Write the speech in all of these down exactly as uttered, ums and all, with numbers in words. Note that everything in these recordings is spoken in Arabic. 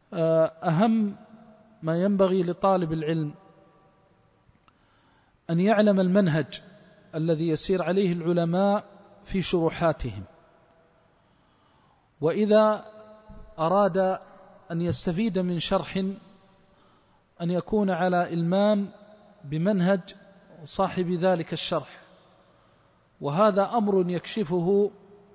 أهم ما ينبغي لطالب العلم أن يعلم المنهج الذي يسير عليه العلماء في شروحاتهم، وإذا أراد أن يستفيد من شرح أن يكون على إلمام بمنهج صاحب ذلك الشرح، وهذا أمر يكشفه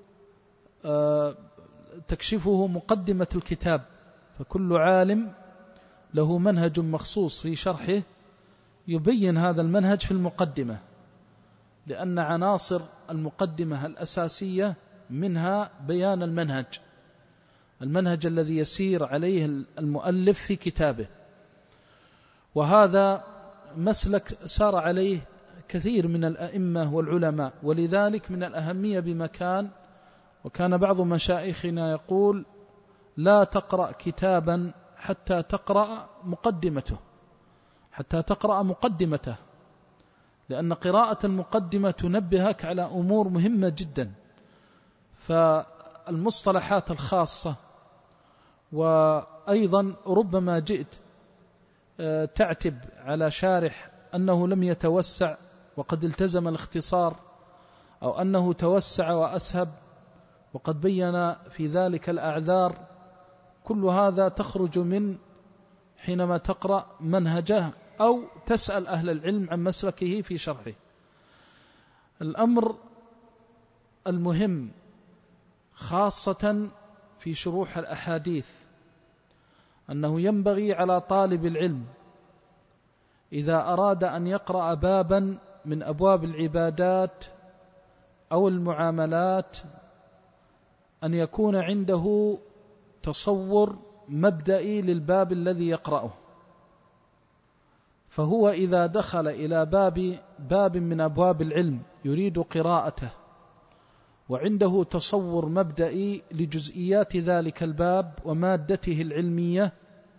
تكشفه مقدمة الكتاب، فكل عالم له منهج مخصوص في شرحه يبين هذا المنهج في المقدمة، لأن عناصر المقدمة الأساسية منها بيان المنهج المنهج الذي يسير عليه المؤلف في كتابه، وهذا مسلك سار عليه كثير من الأئمة والعلماء، ولذلك من الأهمية بمكان. وكان بعض مشايخنا يقول: لا تقرأ كتابا حتى تقرأ مقدمته حتى تقرأ مقدمته لأن قراءة المقدمة تنبهك على أمور مهمة جدا، فالمصطلحات الخاصة، وأيضا ربما جئت تعتب على شارح أنه لم يتوسع وقد التزم الاختصار، أو أنه توسع وأسهب وقد بين في ذلك الأعذار، كل هذا تخرج من حينما تقرأ منهجه أو تسأل أهل العلم عن مسلكه في شرحه. الأمر المهم خاصة في شروح الأحاديث أنه ينبغي على طالب العلم إذا أراد أن يقرأ بابا من أبواب العبادات أو المعاملات أن يكون عنده تصور مبدئي للباب الذي يقرأه، فهو إذا دخل إلى باب باب من أبواب العلم يريد قراءته وعنده تصور مبدئي لجزئيات ذلك الباب ومادته العلمية،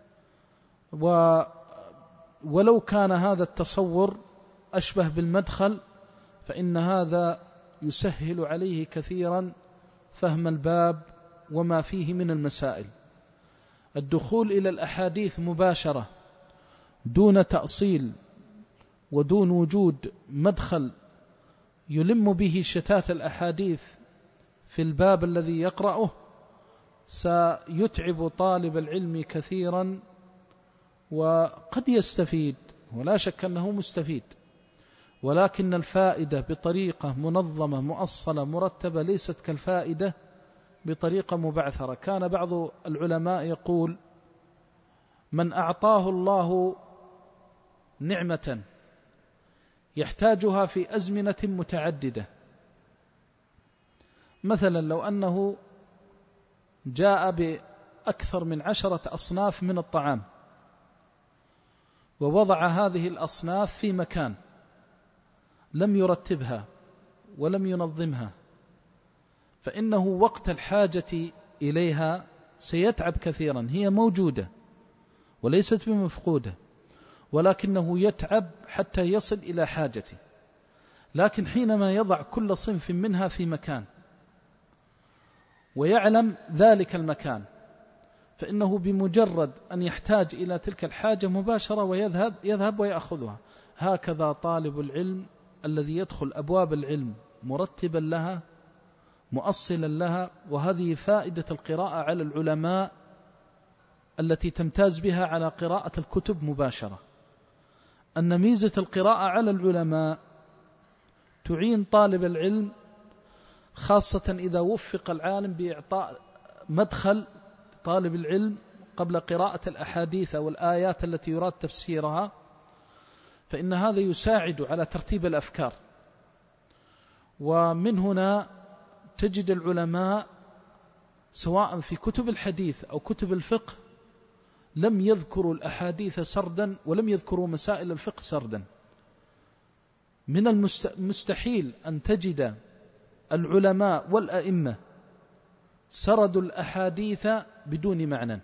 ولو كان هذا التصور أشبه بالمدخل فإن هذا يسهل عليه كثيرا فهم الباب وما فيه من المسائل. الدخول إلى الأحاديث مباشرة دون تأصيل ودون وجود مدخل يلم به شتات الأحاديث في الباب الذي يقرأه سيتعب طالب العلم كثيرا، وقد يستفيد ولا شك أنه مستفيد، ولكن الفائدة بطريقة منظمة مؤصلة مرتبة ليست كالفائدة بطريقة مبعثرة. كان بعض العلماء يقول: من أعطاه الله نعمة يحتاجها في أزمنة متعددة، مثلا لو أنه جاء بأكثر من عشرة أصناف من الطعام ووضع هذه الأصناف في مكان لم يرتبها ولم ينظمها، فإنه وقت الحاجة إليها سيتعب كثيرا. هي موجودة وليست بمفقودة، ولكنه يتعب حتى يصل إلى حاجته. لكن حينما يضع كل صنف منها في مكان ويعلم ذلك المكان، فإنه بمجرد أن يحتاج إلى تلك الحاجة مباشرة ويذهب يذهب ويأخذها. هكذا طالب العلم الذي يدخل أبواب العلم مرتبا لها مؤصلا لها. وهذه فائدة القراءة على العلماء التي تمتاز بها على قراءة الكتب مباشرة، أن ميزة القراءة على العلماء تعين طالب العلم، خاصة إذا وفق العالم بإعطاء مدخل طالب العلم قبل قراءة الأحاديث والآيات التي يراد تفسيرها، فإن هذا يساعد على ترتيب الأفكار. ومن هنا تجد العلماء سواء في كتب الحديث أو كتب الفقه لم يذكروا الأحاديث سردا ولم يذكروا مسائل الفقه سردا. من المستحيل أن تجد العلماء والأئمة سردوا الأحاديث بدون معنى.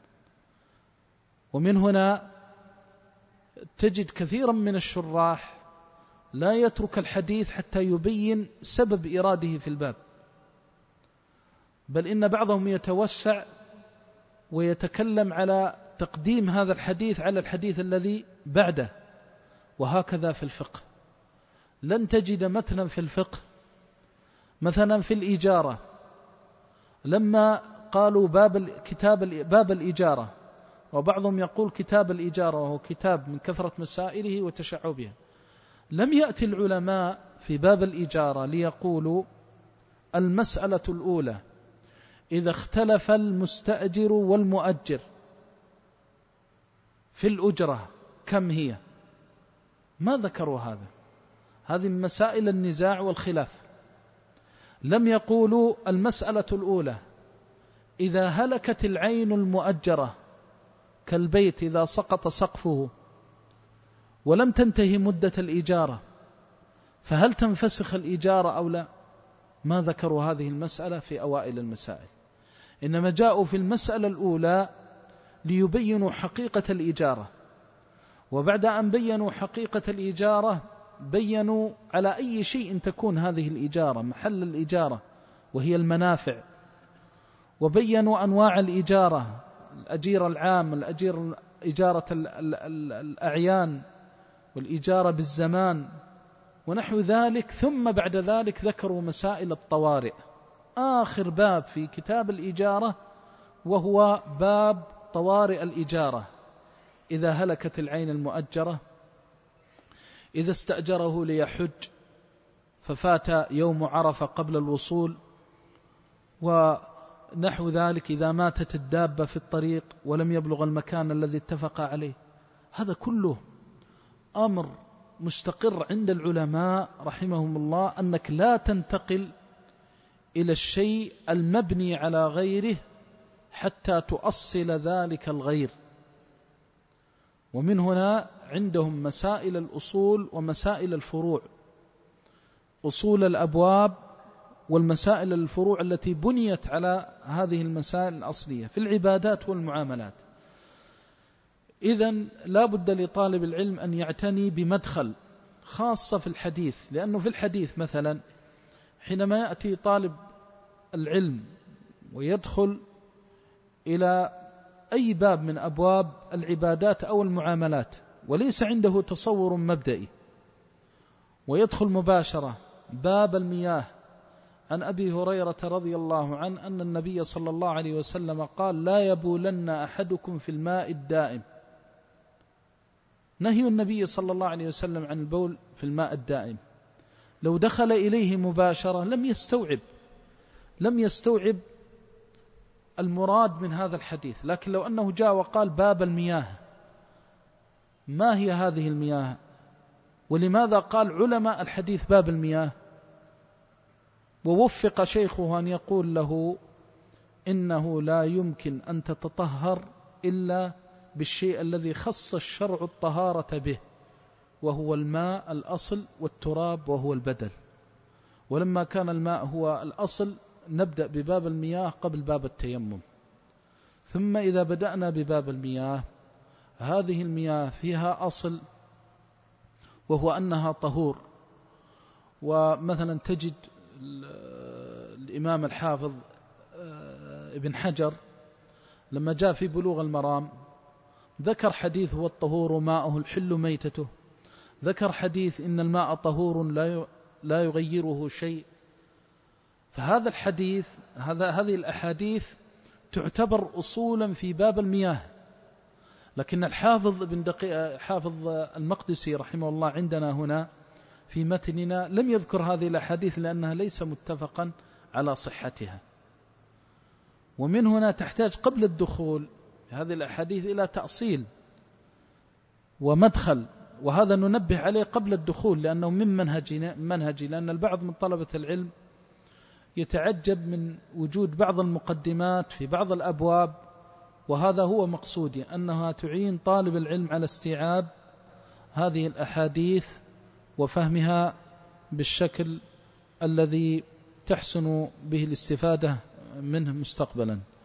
ومن هنا تجد كثيرا من الشراح لا يترك الحديث حتى يبين سبب إراده في الباب، بل إن بعضهم يتوسع ويتكلم على تقديم هذا الحديث على الحديث الذي بعده. وهكذا في الفقه، لن تجد متنا في الفقه مثلا في الإجارة لما قالوا باب كتاب باب الإجارة، وبعضهم يقول كتاب الإجارة وهو كتاب من كثرة مسائله وتشعبها، لم يأتي العلماء في باب الإجارة ليقولوا المسألة الأولى إذا اختلف المستأجر والمؤجر في الأجرة كم هي، ما ذكروا هذا، هذه من مسائل النزاع والخلاف. لم يقولوا المسألة الأولى إذا هلكت العين المؤجرة كالبيت إذا سقط سقفه ولم تنتهي مدة الإجارة فهل تنفسخ الإجارة أو لا، ما ذكروا هذه المسألة في أوائل المسائل، إنما جاءوا في المسألة الأولى ليبينوا حقيقة الإجارة، وبعد أن بينوا حقيقة الإجارة بينوا على أي شيء تكون هذه الإجارة، محل الإجارة وهي المنافع، وبينوا أنواع الإجارة، الأجير العام، الأجير إجارة الأعيان، والإجارة بالزمان ونحو ذلك. ثم بعد ذلك ذكروا مسائل الطوارئ، آخر باب في كتاب الإجارة وهو باب طوارئ الإجارة، إذا هلكت العين المؤجرة، إذا استأجره ليحج ففات يوم عرفة قبل الوصول، ونحو ذلك، إذا ماتت الدابة في الطريق ولم يبلغ المكان الذي اتفق عليه. هذا كله أمر مستقر عند العلماء رحمهم الله، أنك لا تنتقل إلى الشيء المبني على غيره حتى تؤصل ذلك الغير. ومن هنا عندهم مسائل الأصول ومسائل الفروع، أصول الأبواب والمسائل الفروع التي بنيت على هذه المسائل الأصلية في العبادات والمعاملات. إذن لا بد لطالب العلم أن يعتني بمدخل خاصة في الحديث، لأنه في الحديث مثلا حينما يأتي طالب العلم ويدخل إلى أي باب من أبواب العبادات أو المعاملات وليس عنده تصور مبدئي، ويدخل مباشرة باب المياه، عن أبي هريرة رضي الله عنه أن النبي صلى الله عليه وسلم قال لا يبولن أحدكم في الماء الدائم. نهي النبي صلى الله عليه وسلم عن البول في الماء الدائم، لو دخل إليه مباشرة لم يستوعب لم يستوعب المراد من هذا الحديث. لكن لو أنه جاء وقال باب المياه، ما هي هذه المياه؟ ولماذا قال علماء الحديث باب المياه؟ ووفق شيخه أن يقول له إنه لا يمكن أن تتطهر إلا بالشيء الذي خص الشرع الطهارة به، وهو الماء الأصل والتراب وهو البدل. ولما كان الماء هو الأصل نبدأ بباب المياه قبل باب التيمم. ثم إذا بدأنا بباب المياه، هذه المياه فيها أصل وهو أنها طهور. ومثلا تجد الإمام الحافظ ابن حجر لما جاء في بلوغ المرام ذكر حديث هو الطهور ماءه الحل ميتته، ذكر حديث إن الماء طهور لا يغيره شيء. فهذا الحديث هذا هذه الأحاديث تعتبر أصولا في باب المياه. لكن الحافظ ابن دقيق حافظ المقدسي رحمه الله عندنا هنا في متننا لم يذكر هذه الأحاديث لأنها ليس متفقا على صحتها. ومن هنا تحتاج قبل الدخول هذه الأحاديث إلى تأصيل ومدخل، وهذا ننبه عليه قبل الدخول لأنه من منهجنا منهجي لأن البعض من طلبة العلم يتعجب من وجود بعض المقدمات في بعض الأبواب، وهذا هو مقصودي، أنها تعين طالب العلم على استيعاب هذه الأحاديث وفهمها بالشكل الذي تحسن به الاستفادة منه مستقبلا.